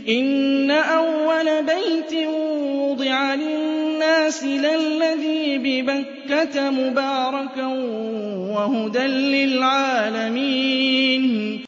إِنَّ أَوَّلَ بَيْتٍ وُضِعَ لِلنَّاسِ لَلَّذِي بِبَكَّةَ مُبَارَكًا وَهُدًى لِّلْعَالَمِينَ